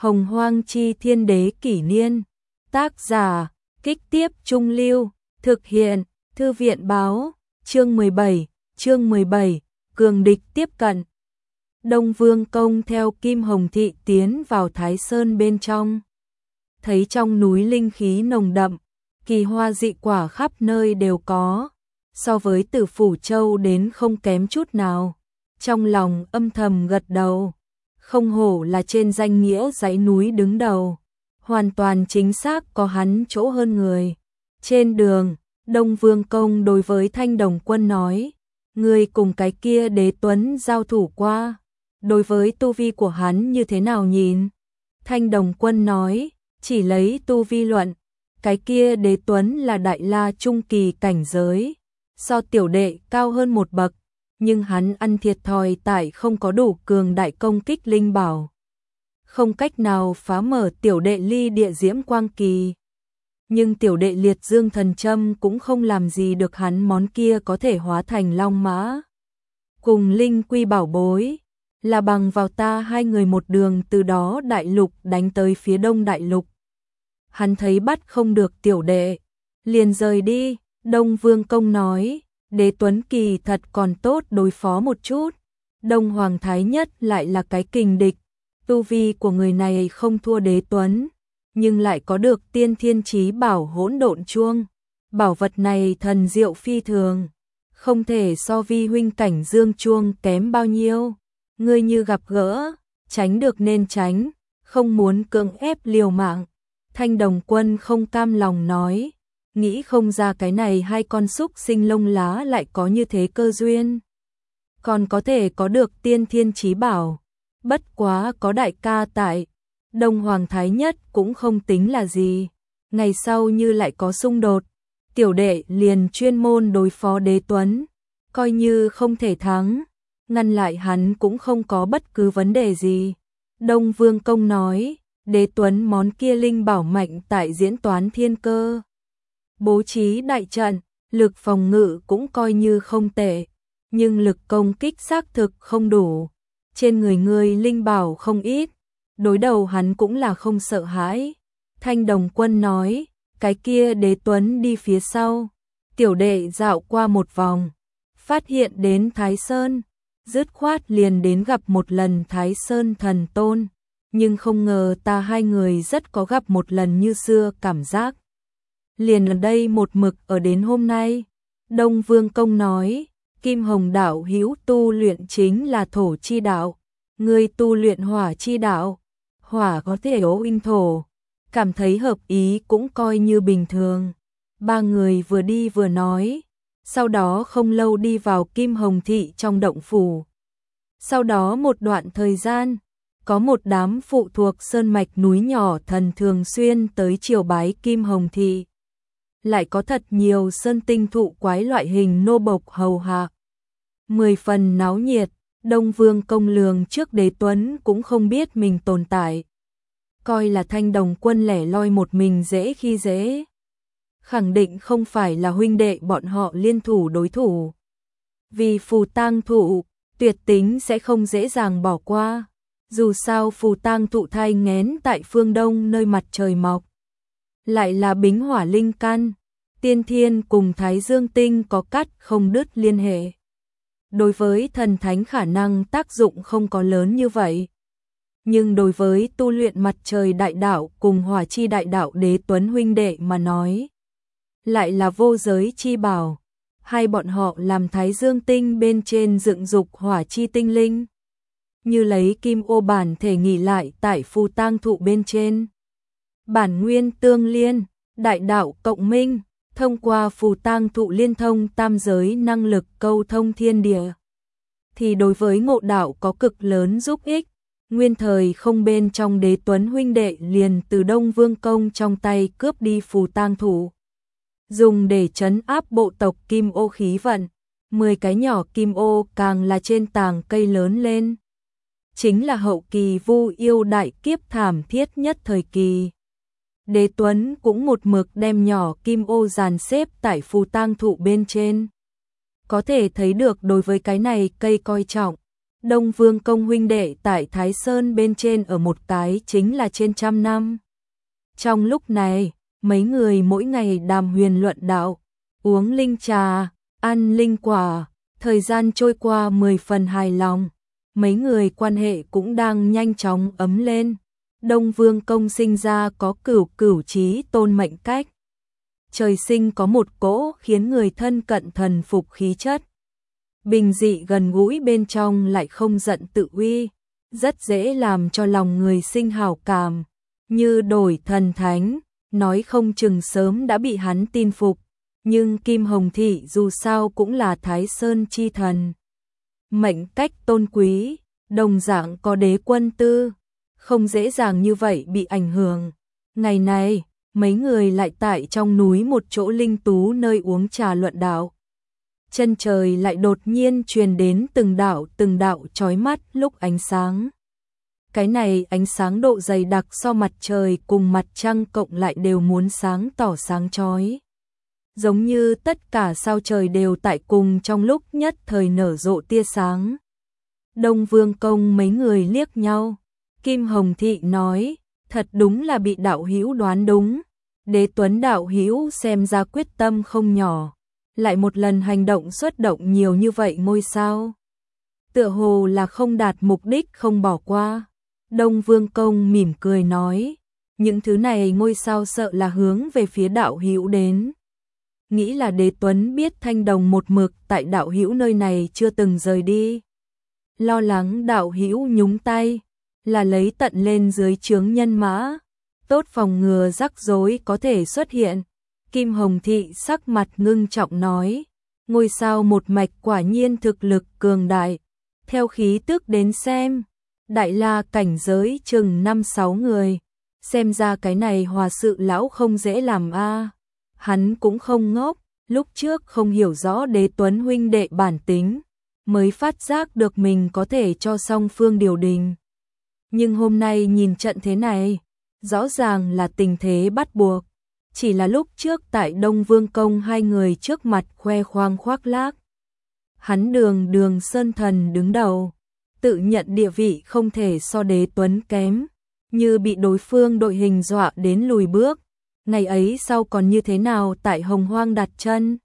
Hồng Hoang Chi Thiên Đế Kỷ Niên. Tác giả, Kích Tiếp Trung Lưu. Thực hiện, Thư viện Báo. Chương 17, cường địch tiếp cận. Đông Vương Công theo Kim Hồng Thị tiến vào Thái Sơn bên trong. Thấy trong núi linh khí nồng đậm, kỳ hoa dị quả khắp nơi đều có, so với Tử Phủ Châu đến không kém chút nào. Trong lòng âm thầm gật đầu, không hổ là trên danh nghĩa dãy núi đứng đầu, hoàn toàn chính xác có hắn chỗ hơn người. Trên đường, Đông Vương Công đối với Thanh Đồng Quân nói, người cùng cái kia Đế Tuấn giao thủ qua, đối với tu vi của hắn như thế nào nhìn? Thanh Đồng Quân nói, chỉ lấy tu vi luận, cái kia Đế Tuấn là đại la trung kỳ cảnh giới, so tiểu đệ cao hơn một bậc, nhưng hắn ăn thiệt thòi tại không có đủ cường đại công kích linh bảo, không cách nào phá mở tiểu đệ ly địa diễm quang kỳ. Nhưng tiểu đệ liệt dương thần châm cũng không làm gì được hắn, món kia có thể hóa thành long mã cùng linh quy bảo bối, là bằng vào ta hai người một đường từ đó đại lục đánh tới phía đông đại lục. Hắn thấy bắt không được tiểu đệ, liền rời đi. Đông Vương Công nói, Đế Tuấn kỳ thật còn tốt đối phó một chút, Đông Hoàng Thái Nhất lại là cái kình địch, tu vi của người này không thua Đế Tuấn, nhưng lại có được tiên thiên chí bảo hỗn độn chuông. Bảo vật này thần diệu phi thường, không thể so vi huynh cảnh dương chuông kém bao nhiêu. Ngươi như gặp gỡ, tránh được nên tránh, không muốn cưỡng ép liều mạng. Thanh Đồng Quân không cam lòng nói, nghĩ không ra cái này hai con súc sinh lông lá lại có như thế cơ duyên, còn có thể có được tiên thiên chí bảo. Bất quá có đại ca tại, Đông Hoàng Thái Nhất cũng không tính là gì. Ngày sau như lại có xung đột, tiểu đệ liền chuyên môn đối phó Đế Tuấn, coi như không thể thắng, ngăn lại hắn cũng không có bất cứ vấn đề gì. Đông Vương Công nói, Đế Tuấn món kia linh bảo mạnh tại diễn toán thiên cơ, bố trí đại trận, lực phòng ngự cũng coi như không tệ, nhưng lực công kích xác thực không đủ. Trên người ngươi linh bảo không ít, đối đầu hắn cũng là không sợ hãi. Thanh Đồng Quân nói, cái kia Đế Tuấn đi phía sau, tiểu đệ dạo qua một vòng, phát hiện đến Thái Sơn, dứt khoát liền đến gặp một lần Thái Sơn Thần Tôn, nhưng không ngờ ta hai người rất có gặp một lần như xưa cảm giác. Liền lần đây một mực ở đến hôm nay. Đông Vương Công nói, Kim Hồng đạo hữu tu luyện chính là thổ chi đạo, ngươi tu luyện hỏa chi đạo, hỏa có thể ố in thổ, cảm thấy hợp ý cũng coi như bình thường. Ba người vừa đi vừa nói, sau đó không lâu đi vào Kim Hồng Thị trong động phủ. Sau đó một đoạn thời gian, có một đám phụ thuộc sơn mạch núi nhỏ thần thường xuyên tới triều bái Kim Hồng Thị. Lại có thật nhiều sơn tinh thụ quái loại hình nô bộc hầu hạ, 10 phần náo nhiệt. Đông Vương Công lường trước Đế Tuấn cũng không biết mình tồn tại, coi là Thanh Đồng Quân lẻ loi một mình dễ khi dễ, khẳng định không phải là huynh đệ bọn họ liên thủ đối thủ. Vì phù tang thụ, tuyệt tính sẽ không dễ dàng bỏ qua, dù sao phù tang thụ thai nghén tại phương Đông nơi mặt trời mọc, lại là bính hỏa linh căn, tiên thiên cùng Thái Dương tinh có cắt không đứt liên hệ. Đối với thần thánh khả năng tác dụng không có lớn như vậy, nhưng đối với tu luyện mặt trời đại đạo cùng hỏa chi đại đạo Đế Tuấn huynh đệ mà nói, lại là vô giới chi bảo. Hai bọn họ làm Thái Dương tinh bên trên dựng dục hỏa chi tinh linh, như lấy kim ô bản thể nghỉ lại tại phù tang thụ bên trên, bản nguyên tương liên, đại đạo cộng minh, thông qua phù tang thụ liên thông tam giới năng lực câu thông thiên địa, thì đối với ngộ đạo có cực lớn giúp ích. Nguyên thời không bên trong Đế Tuấn huynh đệ liền từ Đông Vương Công trong tay cướp đi phù tang thụ, dùng để trấn áp bộ tộc kim ô khí vận. 10 cái nhỏ kim ô càng là trên tàng cây lớn lên, chính là hậu kỳ Vu yêu đại kiếp thảm thiết nhất thời kỳ. Đế Tuấn cũng một mực đem nhỏ kim ô dàn xếp tại phù tang thụ bên trên, có thể thấy được đối với cái này cây coi trọng. Đông Vương Công huynh đệ tại Thái Sơn bên trên ở một cái chính là trên 100 năm. Trong lúc này, mấy người mỗi ngày đàm huyền luận đạo, uống linh trà, ăn linh quả, thời gian trôi qua 10 phần hài lòng, mấy người quan hệ cũng đang nhanh chóng ấm lên. Đông Vương Công sinh ra có cửu trí tôn mệnh cách. Trời sinh có một cỗ khiến người thân cận thần phục khí chất. Bình dị gần gũi bên trong lại không giận tự uy, rất dễ làm cho lòng người sinh hảo cảm, như đổi thần thánh, nói không chừng sớm đã bị hắn tin phục, nhưng Kim Hồng Thị dù sao cũng là Thái Sơn chi thần. Mệnh cách tôn quý, đồng dạng có đế quân tư, không dễ dàng như vậy bị ảnh hưởng. Ngày này, mấy người lại tại trong núi một chỗ linh tú nơi uống trà luận đạo. Chân trời lại đột nhiên truyền đến từng đạo chói mắt lúc ánh sáng. Cái này ánh sáng độ dày đặc so mặt trời cùng mặt trăng cộng lại đều muốn sáng tỏ sáng chói. Giống như tất cả sao trời đều tại cùng trong lúc nhất thời nở rộ tia sáng. Đông Vương Công mấy người liếc nhau. Kim Hồng Thị nói, thật đúng là bị đạo hữu đoán đúng. Đế Tuấn đạo hữu xem ra quyết tâm không nhỏ. Lại một lần hành động xuất động nhiều như vậy ngôi sao. Tựa hồ là không đạt mục đích không bỏ qua. Đông Vương Công mỉm cười nói, những thứ này ngôi sao sợ là hướng về phía đạo hữu đến. Nghĩ là Đế Tuấn biết Thanh Đồng một mực tại đạo hữu nơi này chưa từng rời đi. Lo lắng đạo hữu nhúng tay, là lấy tận lên dưới chướng nhân mã, tốt phòng ngừa rắc rối có thể xuất hiện. Kim Hồng Thị sắc mặt ngưng trọng nói, ngôi sao một mạch quả nhiên thực lực cường đại, theo khí tức đến xem, đại la cảnh giới chừng 5-6 người, xem ra cái này hòa sự lão không dễ làm a. Hắn cũng không ngốc, lúc trước không hiểu rõ Đế Tuấn huynh đệ bản tính, mới phát giác được mình có thể cho song phương điều đình. Nhưng hôm nay nhìn trận thế này, rõ ràng là tình thế bắt buộc. Chỉ là lúc trước tại Đông Vương Công hai người trước mặt khoe khoang khoác lác. Hắn đường sơn thần đứng đầu, tự nhận địa vị không thể so Đế Tuấn kém, như bị đối phương đội hình dọa đến lùi bước. Ngày ấy sau còn như thế nào tại Hồng Hoang đặt chân,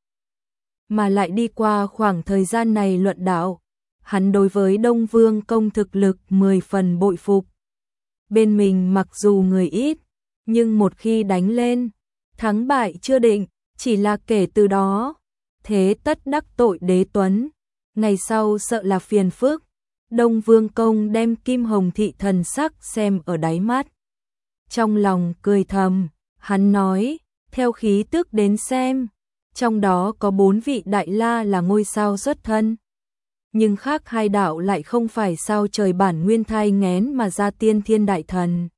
mà lại đi qua khoảng thời gian này luận đạo, hắn đối với Đông Vương Công thực lực 10 phần bội phục. Bên mình mặc dù người ít, nhưng một khi đánh lên, thắng bại chưa định, chỉ là kể từ đó, thế tất đắc tội Đế Tuấn, ngày sau sợ là phiền phức. Đông Vương Công đem Kim Hồng Thị thần sắc xem ở đáy mắt. Trong lòng cười thầm, hắn nói, theo khí tức đến xem, trong đó có 4 vị đại la là ngôi sao xuất thân. Nhưng khác hai đạo lại không phải sao trời bản nguyên thai nghén mà ra tiên thiên đại thần.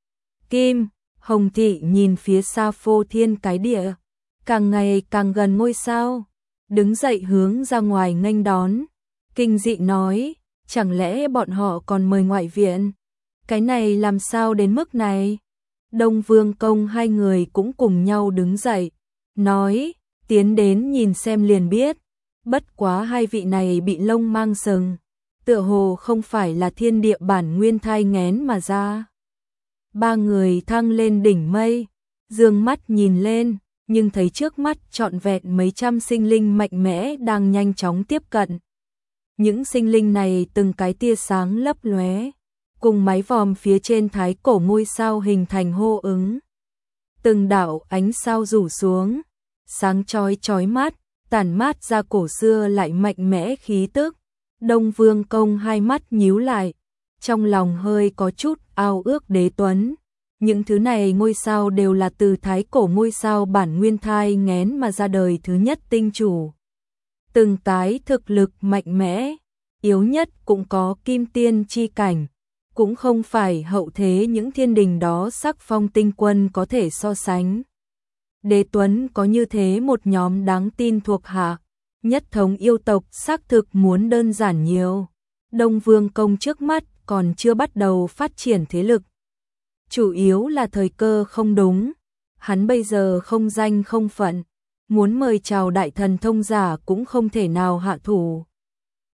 Kim Hồng Thị nhìn phía xa phô thiên cái địa, càng ngày càng gần ngôi sao, đứng dậy hướng ra ngoài nghênh đón, kinh dị nói, chẳng lẽ bọn họ còn mời ngoại viện? Cái này làm sao đến mức này? Đông Vương Công hai người cũng cùng nhau đứng dậy, nói, tiến đến nhìn xem liền biết, bất quá hai vị này bị lông mang sừng, tựa hồ không phải là thiên địa bản nguyên thai nghén mà ra. Ba người thăng lên đỉnh mây, dương mắt nhìn lên, nhưng thấy trước mắt trọn vẹn mấy trăm sinh linh mạnh mẽ đang nhanh chóng tiếp cận. Những sinh linh này từng cái tia sáng lấp lóe, cùng mái vòm phía trên thái cổ ngôi sao hình thành hô ứng. Từng đạo ánh sao rủ xuống, sáng chói chói mắt, tản mát ra cổ xưa lại mạnh mẽ khí tức. Đông Vương Công hai mắt nhíu lại, trong lòng hơi có chút ao ước Đế Tuấn. Những thứ này ngôi sao đều là từ thái cổ ngôi sao bản nguyên thai nghén mà ra đời thứ nhất tinh chủ. Từng cái thực lực mạnh mẽ, yếu nhất cũng có kim tiên chi cảnh, cũng không phải hậu thế những thiên đình đó sắc phong tinh quân có thể so sánh. Đế Tuấn có như thế một nhóm đáng tin thuộc hạ, nhất thống yêu tộc xác thực muốn đơn giản nhiều. Đông Vương Công trước mắt còn chưa bắt đầu phát triển thế lực. Chủ yếu là thời cơ không đúng, hắn bây giờ không danh không phận, muốn mời chào đại thần thông giả cũng không thể nào hạ thủ.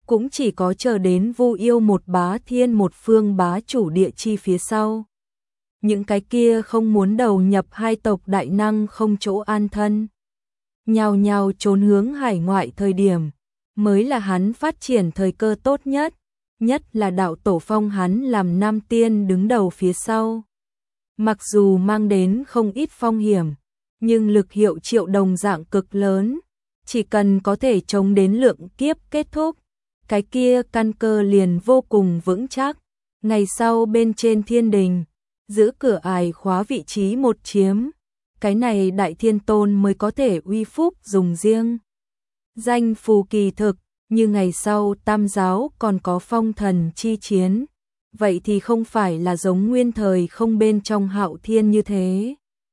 cũng chỉ có chờ đến Vu Yêu một bá thiên một phương bá chủ địa chi phía sau. Những cái kia không muốn đầu nhập hai tộc đại năng không chỗ an thân, nhào nhào trốn hướng hải ngoại thời điểm, mới là hắn phát triển thời cơ tốt nhất, nhất là đạo tổ phong hắn làm nam tiên đứng đầu phía sau. Mặc dù mang đến không ít phong hiểm, nhưng lực hiệu triệu đồng dạng cực lớn, chỉ cần có thể chống đến lượng kiếp kết thúc, cái kia căn cơ liền vô cùng vững chắc. Ngày sau bên trên thiên đình, giữ cửa ải khóa vị trí một chiếm, cái này Đại Thiên Tôn mới có thể uy phúc dùng riêng. Danh phù kỳ thực, như ngày sau Tam giáo còn có phong thần chi chiến, vậy thì không phải là giống nguyên thời không bên trong Hạo Thiên như thế.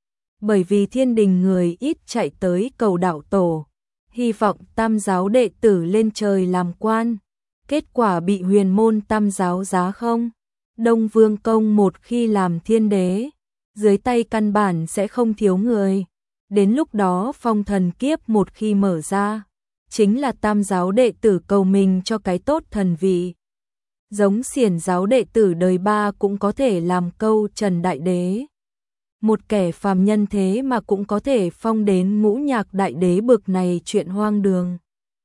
Bởi vì thiên đình người ít chạy tới cầu đạo tổ, hy vọng Tam giáo đệ tử lên trời làm quan, kết quả bị huyền môn Tam giáo giá không. Đông Vương Công một khi làm thiên đế, dưới tay căn bản sẽ không thiếu người. Đến lúc đó phong thần kiếp một khi mở ra, chính là Tam giáo đệ tử cầu mình cho cái tốt thần vị. Giống Xiển giáo đệ tử đời ba cũng có thể làm câu Trần Đại Đế. Một kẻ phàm nhân thế mà cũng có thể phong đến Ngũ Nhạc Đại Đế bực này, chuyện hoang đường.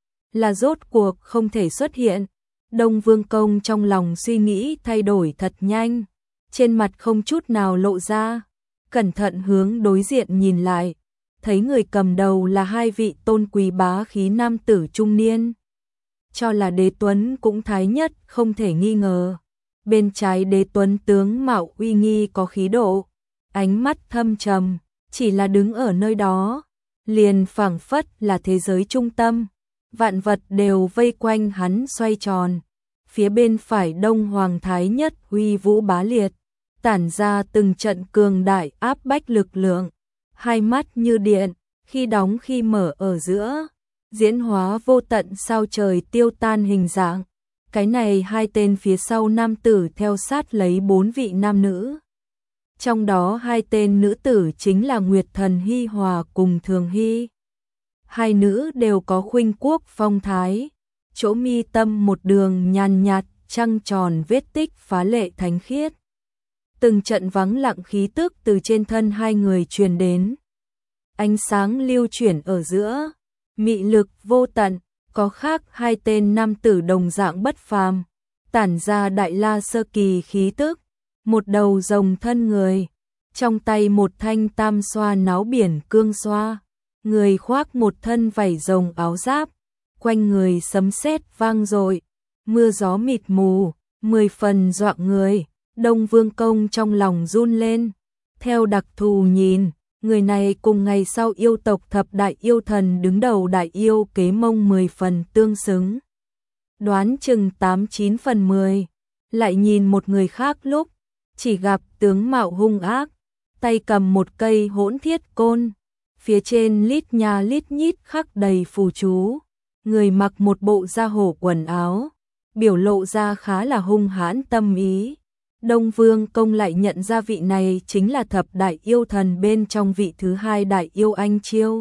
Là rốt cuộc không thể xuất hiện. Đông Vương Công trong lòng suy nghĩ thay đổi thật nhanh, trên mặt không chút nào lộ ra, cẩn thận hướng đối diện nhìn lại, thấy người cầm đầu là hai vị tôn quý bá khí nam tử trung niên. Cho là Đế Tuấn cũng thái nhất không thể nghi ngờ. Bên trái Đế Tuấn tướng mạo uy nghi có khí độ, ánh mắt thâm trầm, chỉ là đứng ở nơi đó, liền phảng phất là thế giới trung tâm. Vạn vật đều vây quanh hắn xoay tròn. Phía bên phải Đông Hoàng thái nhất uy vũ bá liệt, tản ra từng trận cường đại áp bách lực lượng, hai mắt như điện, khi đóng khi mở ở giữa, diễn hóa vô tận sao trời tiêu tan hình dạng. Cái này hai tên phía sau nam tử theo sát lấy bốn vị nam nữ. Trong đó hai tên nữ tử chính là Nguyệt Thần Hi Hòa cùng Thường Hy. Hai nữ đều có khuynh quốc phong thái, chỗ mi tâm một đường nhàn nhạt, trăng tròn vết tích phá lệ thánh khiết. Từng trận vắng lặng khí tức từ trên thân hai người truyền đến. Ánh sáng lưu chuyển ở giữa, mị lực vô tận, có khác hai tên nam tử đồng dạng bất phàm, tản ra đại la sơ kỳ khí tức, một đầu rồng thân người, trong tay một thanh tam xoa náo biển cương xoa, người khoác một thân vảy rồng áo giáp, quanh người sấm sét vang dội, mưa gió mịt mù, 10 phần dọa người. Đông Vương Công trong lòng run lên, theo đặc thù nhìn, người này cùng ngày sau yêu tộc thập đại yêu thần đứng đầu đại yêu kế mông 10 phần tương xứng. Đoán chừng 8-9 phần 10, lại nhìn một người khác lúc, chỉ gặp tướng mạo hung ác, tay cầm một cây hỗn thiết côn, phía trên lít nha lít nhít khắc đầy phù chú, người mặc một bộ da hổ quần áo, biểu lộ ra khá là hung hãn tâm ý. Đông Vương Công lại nhận ra vị này chính là thập đại yêu thần bên trong vị thứ hai đại yêu Anh Chiêu.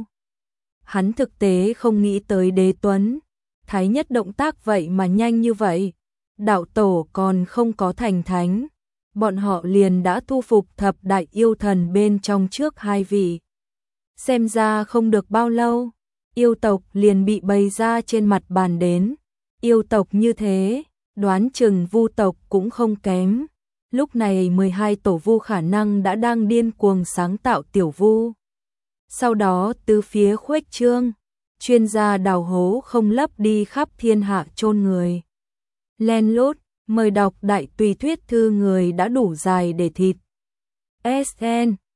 Hắn thực tế không nghĩ tới Đế Tuấn, thái nhất động tác vậy mà nhanh như vậy. Đạo tổ còn không có thành thánh, bọn họ liền đã thu phục thập đại yêu thần bên trong trước hai vị. Xem ra không được bao lâu, yêu tộc liền bị bày ra trên mặt bàn đến. Yêu tộc như thế, đoán chừng Vu tộc cũng không kém. Lúc này 12 tổ vu khả năng đã đang điên cuồng sáng tạo tiểu vu. Sau đó từ phía khuếch trương, chuyên gia đào hố không lấp đi khắp thiên hạ chôn người. Len lút, mời đọc đại tùy thuyết thư người đã đủ dài để thịt. SN